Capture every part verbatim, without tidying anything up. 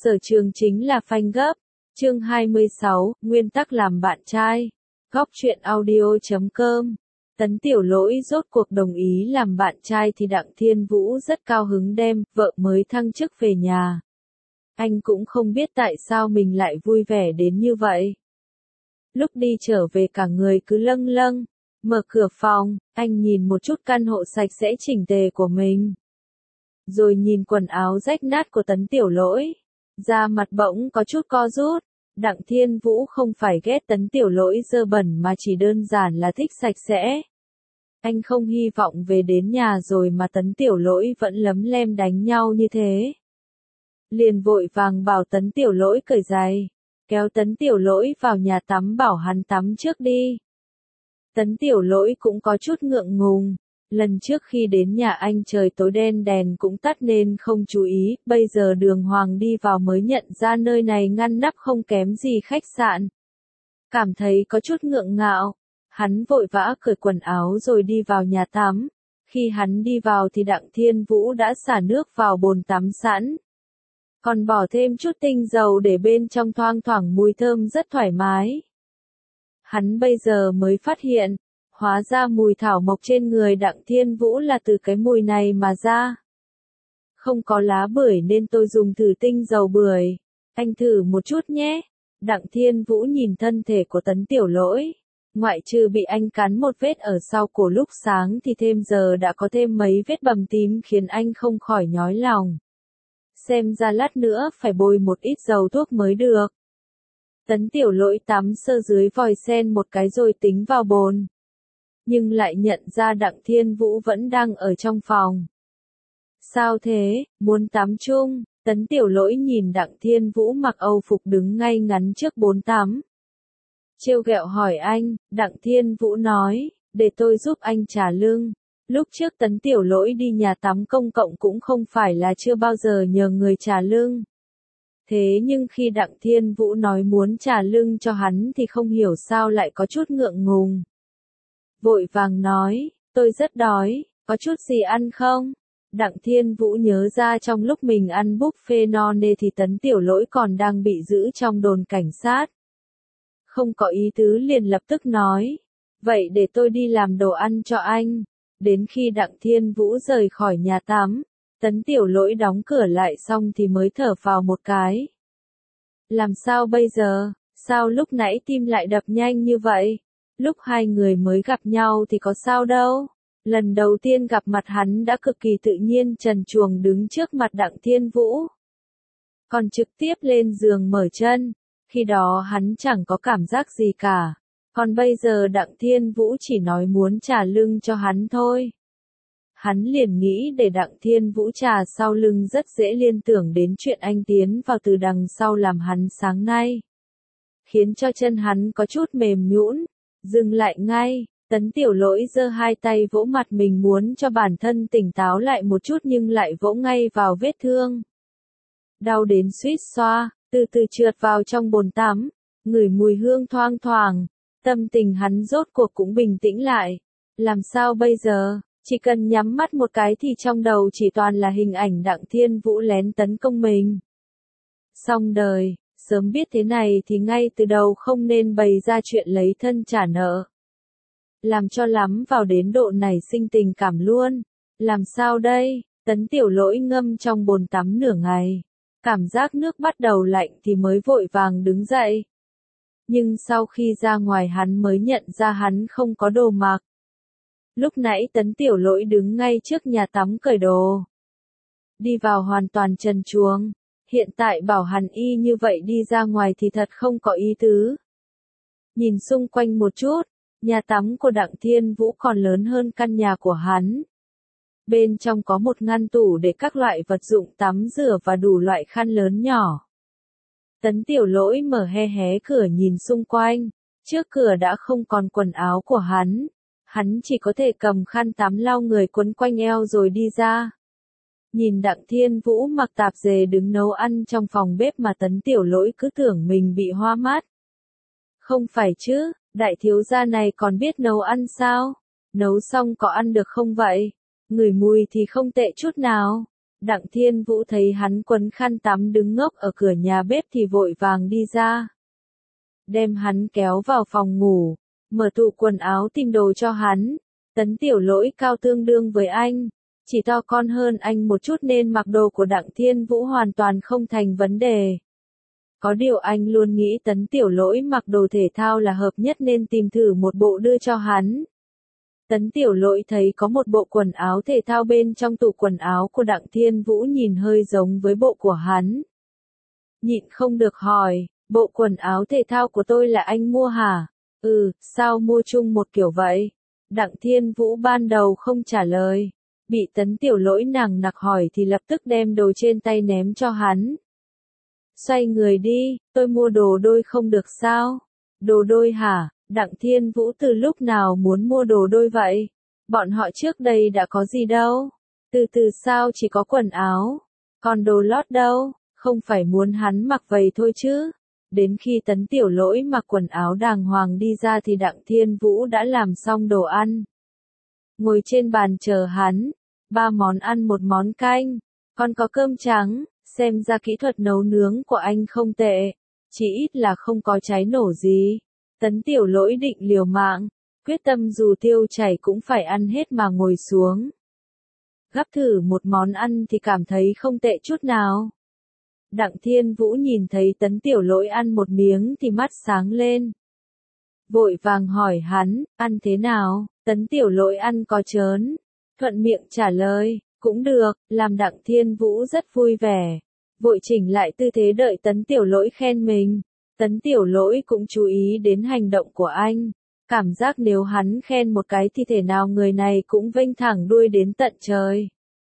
Sở trường chính là phanh gấp. Chương hai mươi sáu, nguyên tắc làm bạn trai. Góc truyện audio chấm com. Tấn Tiểu Lỗi rốt cuộc đồng ý làm bạn trai thì Đặng Thiên Vũ rất cao hứng đem vợ mới thăng chức về nhà. Anh cũng không biết tại sao mình lại vui vẻ đến như vậy. Lúc đi trở về cả người cứ lâng lâng. Mở cửa phòng, anh nhìn một chút căn hộ sạch sẽ chỉnh tề của mình. Rồi nhìn quần áo rách nát của Tấn Tiểu Lỗi. Da mặt bỗng có chút co rút. Đặng Thiên Vũ không phải ghét Tấn Tiểu Lỗi dơ bẩn mà chỉ đơn giản là thích sạch sẽ. Anh không hy vọng về đến nhà rồi mà Tấn Tiểu Lỗi vẫn lấm lem đánh nhau như thế. Liền vội vàng bảo Tấn Tiểu Lỗi cởi giày, kéo Tấn Tiểu Lỗi vào nhà tắm bảo hắn tắm trước đi. Tấn Tiểu Lỗi cũng có chút ngượng ngùng. Lần trước khi đến nhà anh trời tối đen đèn cũng tắt nên không chú ý, bây giờ đường hoàng đi vào mới nhận ra nơi này ngăn nắp không kém gì khách sạn. Cảm thấy có chút ngượng ngạo, hắn vội vã cởi quần áo rồi đi vào nhà tắm. Khi hắn đi vào thì Đặng Thiên Vũ đã xả nước vào bồn tắm sẵn. Còn bỏ thêm chút tinh dầu để bên trong thoang thoảng mùi thơm rất thoải mái. Hắn bây giờ mới phát hiện. Hóa ra mùi thảo mộc trên người Đặng Thiên Vũ là từ cái mùi này mà ra. Không có lá bưởi nên tôi dùng thử tinh dầu bưởi. Anh thử một chút nhé. Đặng Thiên Vũ nhìn thân thể của Tấn Tiểu Lỗi. Ngoại trừ bị anh cắn một vết ở sau cổ lúc sáng thì thêm giờ đã có thêm mấy vết bầm tím khiến anh không khỏi nhói lòng. Xem ra lát nữa phải bôi một ít dầu thuốc mới được. Tấn Tiểu Lỗi tắm sơ dưới vòi sen một cái rồi tính vào bồn. Nhưng lại nhận ra Đặng Thiên Vũ vẫn đang ở trong phòng. Sao thế, muốn tắm chung? Tấn Tiểu Lỗi nhìn Đặng Thiên Vũ mặc Âu phục đứng ngay ngắn trước bồn tắm. Trêu ghẹo hỏi anh, Đặng Thiên Vũ nói, để tôi giúp anh trả lưng. Lúc trước Tấn Tiểu Lỗi đi nhà tắm công cộng cũng không phải là chưa bao giờ nhờ người trả lưng. Thế nhưng khi Đặng Thiên Vũ nói muốn trả lưng cho hắn thì không hiểu sao lại có chút ngượng ngùng. Vội vàng nói, tôi rất đói, có chút gì ăn không? Đặng Thiên Vũ nhớ ra trong lúc mình ăn buffet no nê thì Tấn Tiểu Lỗi còn đang bị giữ trong đồn cảnh sát. Không có ý tứ liền lập tức nói, vậy để tôi đi làm đồ ăn cho anh. Đến khi Đặng Thiên Vũ rời khỏi nhà tắm, Tấn Tiểu Lỗi đóng cửa lại xong thì mới thở phào một cái. Làm sao bây giờ, sao lúc nãy tim lại đập nhanh như vậy? Lúc hai người mới gặp nhau thì có sao đâu. Lần đầu tiên gặp mặt hắn đã cực kỳ tự nhiên trần truồng đứng trước mặt Đặng Thiên Vũ. Còn trực tiếp lên giường mở chân. Khi đó hắn chẳng có cảm giác gì cả. Còn bây giờ Đặng Thiên Vũ chỉ nói muốn trả lưng cho hắn thôi. Hắn liền nghĩ để Đặng Thiên Vũ trả sau lưng rất dễ liên tưởng đến chuyện anh tiến vào từ đằng sau làm hắn sáng nay. Khiến cho chân hắn có chút mềm nhũn. Dừng lại ngay, Tấn Tiểu Lỗi giơ hai tay vỗ mặt mình muốn cho bản thân tỉnh táo lại một chút nhưng lại vỗ ngay vào vết thương. Đau đến suýt xoa, từ từ trượt vào trong bồn tắm, ngửi mùi hương thoang thoảng, tâm tình hắn rốt cuộc cũng bình tĩnh lại. Làm sao bây giờ, chỉ cần nhắm mắt một cái thì trong đầu chỉ toàn là hình ảnh Đặng Thiên Vũ lén tấn công mình. Xong đời. Sớm biết thế này thì ngay từ đầu không nên bày ra chuyện lấy thân trả nợ. Làm cho lắm vào đến độ này sinh tình cảm luôn. Làm sao đây? Tấn Tiểu Lỗi ngâm trong bồn tắm nửa ngày. Cảm giác nước bắt đầu lạnh thì mới vội vàng đứng dậy. Nhưng sau khi ra ngoài hắn mới nhận ra hắn không có đồ mặc. Lúc nãy Tấn Tiểu Lỗi đứng ngay trước nhà tắm cởi đồ. Đi vào hoàn toàn trần truồng. Hiện tại bảo hắn y như vậy đi ra ngoài thì thật không có ý tứ. Nhìn xung quanh một chút, nhà tắm của Đặng Thiên Vũ còn lớn hơn căn nhà của hắn. Bên trong có một ngăn tủ để các loại vật dụng tắm rửa và đủ loại khăn lớn nhỏ. Tấn Tiểu Lỗi mở hé hé cửa nhìn xung quanh, trước cửa đã không còn quần áo của hắn. Hắn chỉ có thể cầm khăn tắm lau người quấn quanh eo rồi đi ra. Nhìn Đặng Thiên Vũ mặc tạp dề đứng nấu ăn trong phòng bếp mà Tấn Tiểu Lỗi cứ tưởng mình bị hoa mắt. Không phải chứ, đại thiếu gia này còn biết nấu ăn sao? Nấu xong có ăn được không vậy? Ngửi mùi thì không tệ chút nào. Đặng Thiên Vũ thấy hắn quấn khăn tắm đứng ngốc ở cửa nhà bếp thì vội vàng đi ra. Đem hắn kéo vào phòng ngủ, mở tủ quần áo tìm đồ cho hắn. Tấn Tiểu Lỗi cao tương đương với anh, chỉ to con hơn anh một chút nên mặc đồ của Đặng Thiên Vũ hoàn toàn không thành vấn đề. Có điều anh luôn nghĩ Tấn Tiểu Lỗi mặc đồ thể thao là hợp nhất nên tìm thử một bộ đưa cho hắn. Tấn Tiểu Lỗi thấy có một bộ quần áo thể thao bên trong tủ quần áo của Đặng Thiên Vũ nhìn hơi giống với bộ của hắn. Nhịn không được hỏi, bộ quần áo thể thao của tôi là anh mua hả? Ừ, sao mua chung một kiểu vậy? Đặng Thiên Vũ ban đầu không trả lời, bị Tấn Tiểu Lỗi nằng nặc hỏi thì lập tức đem đồ trên tay ném cho hắn. Xoay người đi, tôi mua đồ đôi không được sao? Đồ đôi hả? Đặng Thiên Vũ từ lúc nào muốn mua đồ đôi vậy? Bọn họ trước đây đã có gì đâu? Từ từ sao chỉ có quần áo? Còn đồ lót đâu? Không phải muốn hắn mặc vậy thôi chứ? Đến khi Tấn Tiểu Lỗi mặc quần áo đàng hoàng đi ra thì Đặng Thiên Vũ đã làm xong đồ ăn. Ngồi trên bàn chờ hắn, ba món ăn một món canh, còn có cơm trắng, xem ra kỹ thuật nấu nướng của anh không tệ, chỉ ít là không có cháy nổ gì. Tấn Tiểu Lỗi định liều mạng, quyết tâm dù tiêu chảy cũng phải ăn hết mà ngồi xuống. Gắp thử một món ăn thì cảm thấy không tệ chút nào. Đặng Thiên Vũ nhìn thấy Tấn Tiểu Lỗi ăn một miếng thì mắt sáng lên. Vội vàng hỏi hắn, ăn thế nào? Tấn Tiểu Lỗi ăn có chớn, thuận miệng trả lời, cũng được, làm Đặng Thiên Vũ rất vui vẻ. Vội chỉnh lại tư thế đợi Tấn Tiểu Lỗi khen mình. Tấn Tiểu Lỗi cũng chú ý đến hành động của anh. Cảm giác nếu hắn khen một cái thì thể nào người này cũng vênh thẳng đuôi đến tận trời.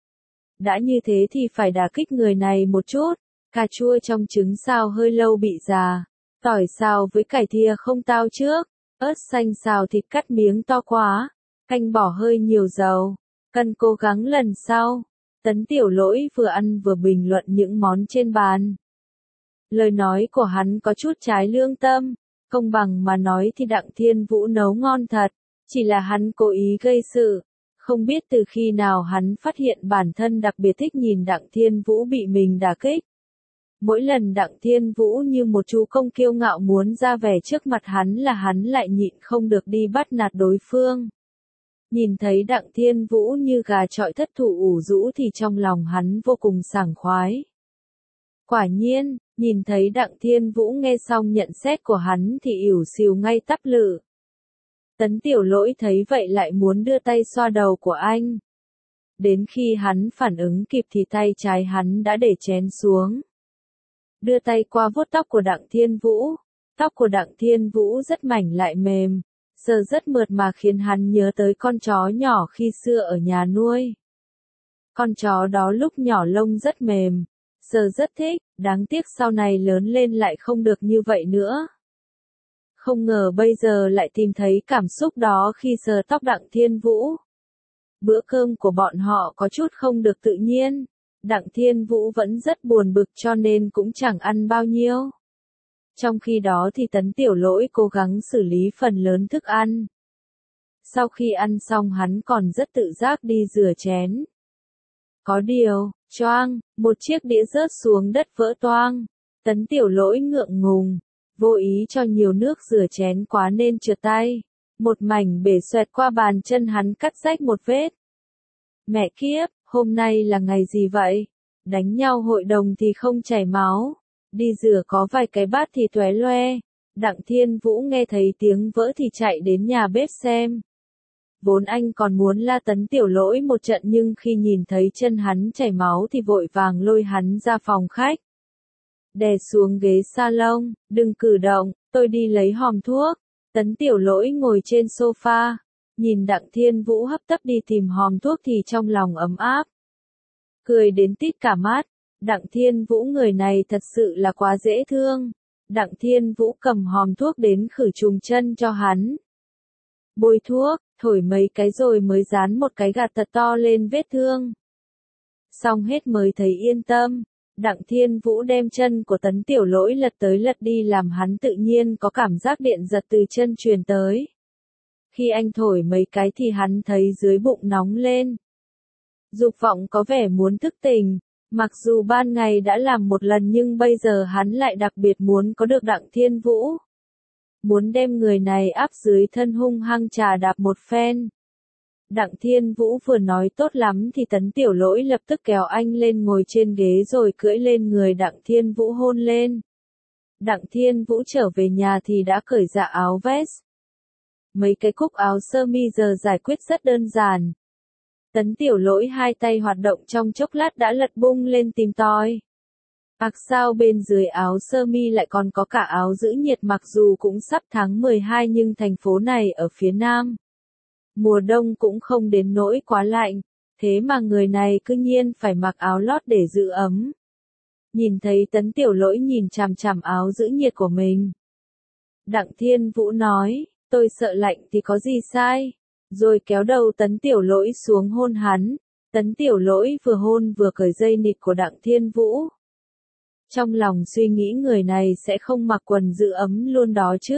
Đã như thế thì phải đả kích người này một chút. Cà chua trong trứng xào hơi lâu bị già. Tỏi xào với cải thìa không tao trước. Ớt xanh xào thịt cắt miếng to quá. Canh bỏ hơi nhiều dầu. Cần cố gắng lần sau. Tấn Tiểu Lỗi vừa ăn vừa bình luận những món trên bàn. Lời nói của hắn có chút trái lương tâm. Công bằng mà nói thì Đặng Thiên Vũ nấu ngon thật. Chỉ là hắn cố ý gây sự. Không biết từ khi nào hắn phát hiện bản thân đặc biệt thích nhìn Đặng Thiên Vũ bị mình đả kích. Mỗi lần Đặng Thiên Vũ như một chú công kiêu ngạo muốn ra vẻ trước mặt hắn là hắn lại nhịn không được đi bắt nạt đối phương. Nhìn thấy Đặng Thiên Vũ như gà chọi thất thủ ủ rũ thì trong lòng hắn vô cùng sảng khoái. Quả nhiên, nhìn thấy Đặng Thiên Vũ nghe xong nhận xét của hắn thì ỉu xìu ngay tắp lự. Tấn Tiểu Lỗi thấy vậy lại muốn đưa tay xoa đầu của anh. Đến khi hắn phản ứng kịp thì tay trái hắn đã để chén xuống. Đưa tay qua vuốt tóc của Đặng Thiên Vũ. Tóc của Đặng Thiên Vũ rất mảnh lại mềm, sờ rất mượt mà khiến hắn nhớ tới con chó nhỏ khi xưa ở nhà nuôi. Con chó đó lúc nhỏ lông rất mềm, sờ rất thích, đáng tiếc sau này lớn lên lại không được như vậy nữa. Không ngờ bây giờ lại tìm thấy cảm xúc đó khi sờ tóc Đặng Thiên Vũ. Bữa cơm của bọn họ có chút không được tự nhiên. Đặng Thiên Vũ vẫn rất buồn bực cho nên cũng chẳng ăn bao nhiêu. Trong khi đó thì Tấn Tiểu Lỗi cố gắng xử lý phần lớn thức ăn. Sau khi ăn xong hắn còn rất tự giác đi rửa chén. Có điều, choang, một chiếc đĩa rớt xuống đất vỡ toang. Tấn Tiểu Lỗi ngượng ngùng, vô ý cho nhiều nước rửa chén quá nên trượt tay. Một mảnh bể xoẹt qua bàn chân hắn cắt rách một vết. Mẹ kiếp, hôm nay là ngày gì vậy? Đánh nhau hội đồng thì không chảy máu. Đi rửa có vài cái bát thì tóe loe. Đặng Thiên Vũ nghe thấy tiếng vỡ thì chạy đến nhà bếp xem. Vốn anh còn muốn la Tấn Tiểu Lỗi một trận nhưng khi nhìn thấy chân hắn chảy máu thì vội vàng lôi hắn ra phòng khách. Đè xuống ghế salon, đừng cử động, tôi đi lấy hòm thuốc. Tấn Tiểu Lỗi ngồi trên sofa, nhìn Đặng Thiên Vũ hấp tấp đi tìm hòm thuốc thì trong lòng ấm áp. Cười đến tít cả mắt, Đặng Thiên Vũ người này thật sự là quá dễ thương. Đặng Thiên Vũ cầm hòm thuốc đến khử trùng chân cho hắn. Bôi thuốc, thổi mấy cái rồi mới dán một cái gạt thật to lên vết thương. Xong hết mới thấy yên tâm. Đặng Thiên Vũ đem chân của Tấn Tiểu Lỗi lật tới lật đi làm hắn tự nhiên có cảm giác điện giật từ chân truyền tới. Khi anh thổi mấy cái thì hắn thấy dưới bụng nóng lên. Dục vọng có vẻ muốn thức tỉnh, mặc dù ban ngày đã làm một lần nhưng bây giờ hắn lại đặc biệt muốn có được Đặng Thiên Vũ. Muốn đem người này áp dưới thân hung hăng trà đạp một phen. Đặng Thiên Vũ vừa nói tốt lắm thì Tấn Tiểu Lỗi lập tức kéo anh lên ngồi trên ghế rồi cưỡi lên người Đặng Thiên Vũ hôn lên. Đặng Thiên Vũ trở về nhà thì đã cởi dạ áo vest. Mấy cái cúc áo sơ mi giờ giải quyết rất đơn giản. Tấn Tiểu Lỗi hai tay hoạt động trong chốc lát đã lật bung lên tìm tòi. Mặc sao bên dưới áo sơ mi lại còn có cả áo giữ nhiệt, mặc dù cũng sắp tháng mười hai nhưng thành phố này ở phía Nam. Mùa đông cũng không đến nỗi quá lạnh, thế mà người này cứ nhiên phải mặc áo lót để giữ ấm. Nhìn thấy Tấn Tiểu Lỗi nhìn chằm chằm áo giữ nhiệt của mình. Đặng Thiên Vũ nói, tôi sợ lạnh thì có gì sai, rồi kéo đầu Tấn Tiểu Lỗi xuống hôn hắn. Tấn Tiểu Lỗi vừa hôn vừa cởi dây nịt của Đặng Thiên Vũ. Trong lòng suy nghĩ người này sẽ không mặc quần giữ ấm luôn đó chứ.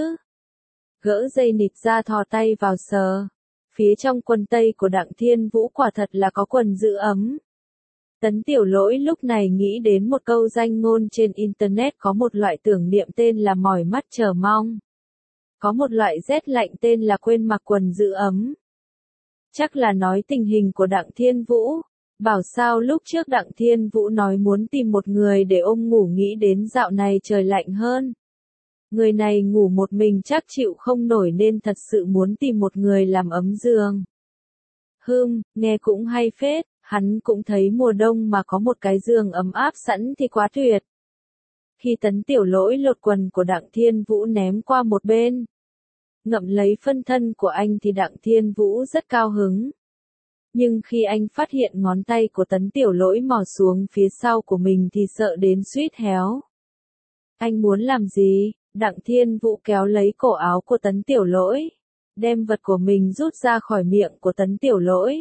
Gỡ dây nịt ra thò tay vào sờ. Phía trong quần tây của Đặng Thiên Vũ quả thật là có quần giữ ấm. Tấn Tiểu Lỗi lúc này nghĩ đến một câu danh ngôn trên Internet, có một loại tưởng niệm tên là mỏi mắt chờ mong. Có một loại rét lạnh tên là quên mặc quần giữ ấm. Chắc là nói tình hình của Đặng Thiên Vũ. Bảo sao lúc trước Đặng Thiên Vũ nói muốn tìm một người để ôm ngủ, nghĩ đến dạo này trời lạnh hơn. Người này ngủ một mình chắc chịu không nổi nên thật sự muốn tìm một người làm ấm giường. Hừm, nghe cũng hay phết, hắn cũng thấy mùa đông mà có một cái giường ấm áp sẵn thì quá tuyệt. Khi Tấn Tiểu Lỗi lột quần của Đặng Thiên Vũ ném qua một bên, ngậm lấy phân thân của anh thì Đặng Thiên Vũ rất cao hứng. Nhưng khi anh phát hiện ngón tay của Tấn Tiểu Lỗi mò xuống phía sau của mình thì sợ đến suýt héo. Anh muốn làm gì? Đặng Thiên Vũ kéo lấy cổ áo của Tấn Tiểu Lỗi, đem vật của mình rút ra khỏi miệng của Tấn Tiểu Lỗi.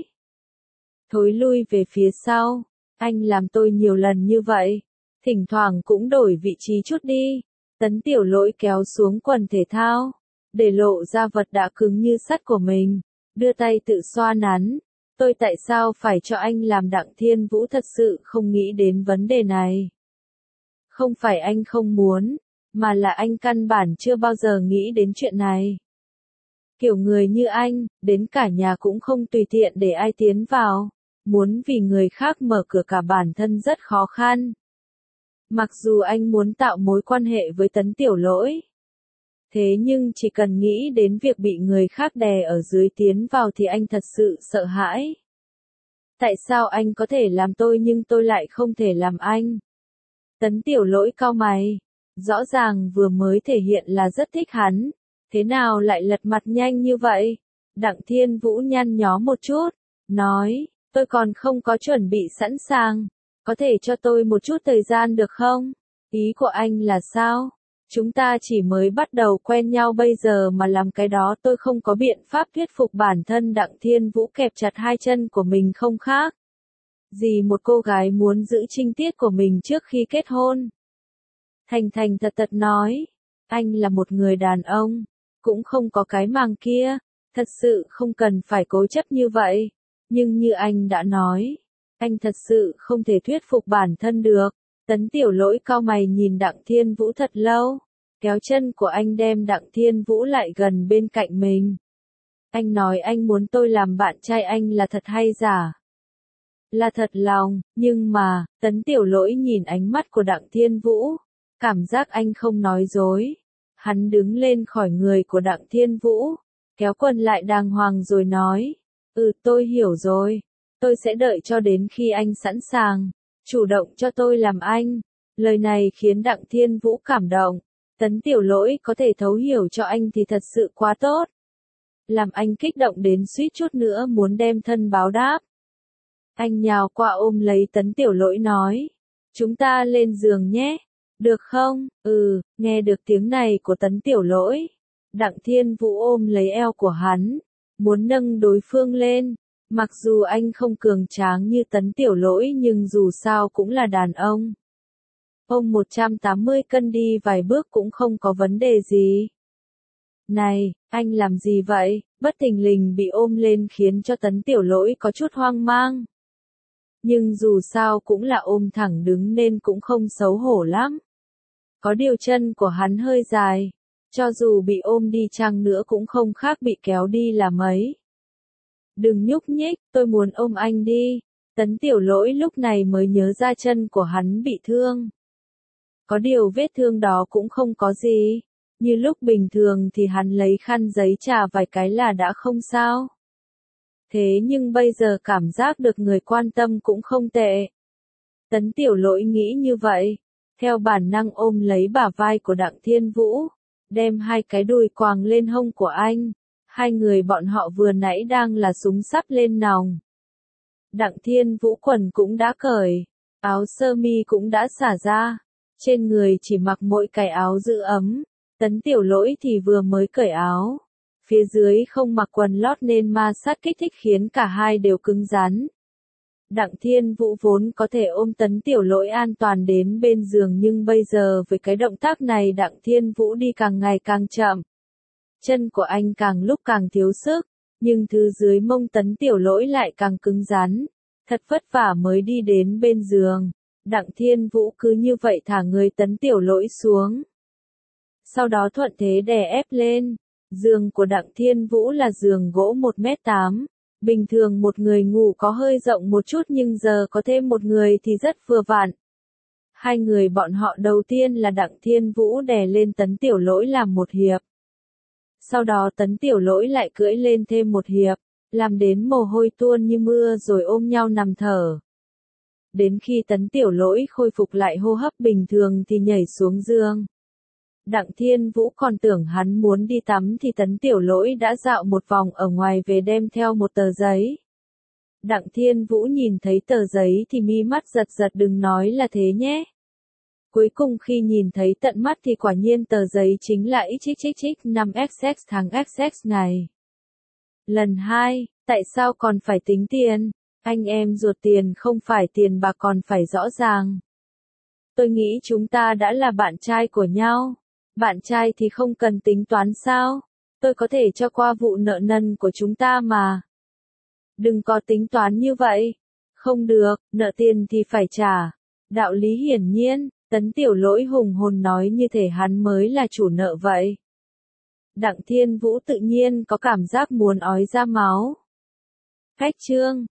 Thối lui về phía sau, anh làm tôi nhiều lần như vậy, thỉnh thoảng cũng đổi vị trí chút đi. Tấn Tiểu Lỗi kéo xuống quần thể thao, để lộ ra vật đã cứng như sắt của mình, đưa tay tự xoa nắn. Tôi tại sao phải cho anh làm? Đặng Thiên Vũ thật sự không nghĩ đến vấn đề này. Không phải anh không muốn, mà là anh căn bản chưa bao giờ nghĩ đến chuyện này. Kiểu người như anh, đến cả nhà cũng không tùy tiện để ai tiến vào, muốn vì người khác mở cửa cả bản thân rất khó khăn. Mặc dù anh muốn tạo mối quan hệ với Tấn Tiểu Lỗi, thế nhưng chỉ cần nghĩ đến việc bị người khác đè ở dưới tiến vào thì anh thật sự sợ hãi. Tại sao anh có thể làm tôi nhưng tôi lại không thể làm anh? Tấn Tiểu Lỗi cau mày, rõ ràng vừa mới thể hiện là rất thích hắn, thế nào lại lật mặt nhanh như vậy? Đặng Thiên Vũ nhăn nhó một chút, nói, tôi còn không có chuẩn bị sẵn sàng, có thể cho tôi một chút thời gian được không? Ý của anh là sao? Chúng ta chỉ mới bắt đầu quen nhau bây giờ mà làm cái đó tôi không có biện pháp thuyết phục bản thân. Đặng Thiên Vũ kẹp chặt hai chân của mình không khác gì một cô gái muốn giữ trinh tiết của mình trước khi kết hôn. Thành thành thật thật nói, anh là một người đàn ông, cũng không có cái màng kia, thật sự không cần phải cố chấp như vậy. Nhưng như anh đã nói, anh thật sự không thể thuyết phục bản thân được. Tấn Tiểu Lỗi cau mày nhìn Đặng Thiên Vũ thật lâu, kéo chân của anh đem Đặng Thiên Vũ lại gần bên cạnh mình. Anh nói anh muốn tôi làm bạn trai anh là thật hay giả? Là thật lòng, nhưng mà, Tấn Tiểu Lỗi nhìn ánh mắt của Đặng Thiên Vũ, cảm giác anh không nói dối. Hắn đứng lên khỏi người của Đặng Thiên Vũ, kéo quần lại đàng hoàng rồi nói, ừ tôi hiểu rồi, tôi sẽ đợi cho đến khi anh sẵn sàng, chủ động cho tôi làm anh. Lời này khiến Đặng Thiên Vũ cảm động. Tấn Tiểu Lỗi có thể thấu hiểu cho anh thì thật sự quá tốt. Làm anh kích động đến suýt chút nữa muốn đem thân báo đáp. Anh nhào qua ôm lấy Tấn Tiểu Lỗi nói, chúng ta lên giường nhé, được không? Ừ, nghe được tiếng này của Tấn Tiểu Lỗi, Đặng Thiên Vũ ôm lấy eo của hắn, muốn nâng đối phương lên. Mặc dù anh không cường tráng như Tấn Tiểu Lỗi nhưng dù sao cũng là đàn ông. Ông một trăm tám mươi cân đi vài bước cũng không có vấn đề gì. Này, anh làm gì vậy? Bất thình lình bị ôm lên khiến cho Tấn Tiểu Lỗi có chút hoang mang. Nhưng dù sao cũng là ôm thẳng đứng nên cũng không xấu hổ lắm. Có điều chân của hắn hơi dài, cho dù bị ôm đi chăng nữa cũng không khác bị kéo đi là mấy. Đừng nhúc nhích, tôi muốn ôm anh đi. Tấn Tiểu Lỗi lúc này mới nhớ ra chân của hắn bị thương. Có điều vết thương đó cũng không có gì. Như lúc bình thường thì hắn lấy khăn giấy chà vài cái là đã không sao. Thế nhưng bây giờ cảm giác được người quan tâm cũng không tệ. Tấn Tiểu Lỗi nghĩ như vậy. Theo bản năng ôm lấy bả vai của Đặng Thiên Vũ. Đem hai cái đùi quàng lên hông của anh. Hai người bọn họ vừa nãy đang là súng sắp lên nòng. Đặng Thiên Vũ quần cũng đã cởi. Áo sơ mi cũng đã xả ra. Trên người chỉ mặc mỗi cái áo giữ ấm. Tấn Tiểu Lỗi thì vừa mới cởi áo. Phía dưới không mặc quần lót nên ma sát kích thích khiến cả hai đều cứng rắn. Đặng Thiên Vũ vốn có thể ôm Tấn Tiểu Lỗi an toàn đến bên giường nhưng bây giờ với cái động tác này Đặng Thiên Vũ đi càng ngày càng chậm. Chân của anh càng lúc càng thiếu sức, nhưng thứ dưới mông Tấn Tiểu Lỗi lại càng cứng rắn. Thật vất vả mới đi đến bên giường. Đặng Thiên Vũ cứ như vậy thả người Tấn Tiểu Lỗi xuống. Sau đó thuận thế đè ép lên. Giường của Đặng Thiên Vũ là giường gỗ một mét tám. Bình thường một người ngủ có hơi rộng một chút nhưng giờ có thêm một người thì rất vừa vặn. Hai người bọn họ đầu tiên là Đặng Thiên Vũ đè lên Tấn Tiểu Lỗi làm một hiệp. Sau đó Tấn Tiểu Lỗi lại cưỡi lên thêm một hiệp, làm đến mồ hôi tuôn như mưa rồi ôm nhau nằm thở. Đến khi Tấn Tiểu Lỗi khôi phục lại hô hấp bình thường thì nhảy xuống giường. Đặng Thiên Vũ còn tưởng hắn muốn đi tắm thì Tấn Tiểu Lỗi đã dạo một vòng ở ngoài về đem theo một tờ giấy. Đặng Thiên Vũ nhìn thấy tờ giấy thì mi mắt giật giật đừng nói là thế nhé. Cuối cùng khi nhìn thấy tận mắt thì quả nhiên tờ giấy chính là xích xích xích năm x x tháng x x này. Lần hai, tại sao còn phải tính tiền? Anh em ruột tiền không phải tiền bạc còn phải rõ ràng. Tôi nghĩ chúng ta đã là bạn trai của nhau. Bạn trai thì không cần tính toán sao? Tôi có thể cho qua vụ nợ nần của chúng ta mà. Đừng có tính toán như vậy. Không được, nợ tiền thì phải trả. Đạo lý hiển nhiên, Tấn Tiểu Lỗi hùng hồn nói như thể hắn mới là chủ nợ vậy. Đặng Thiên Vũ tự nhiên có cảm giác muốn ói ra máu. Khách trương,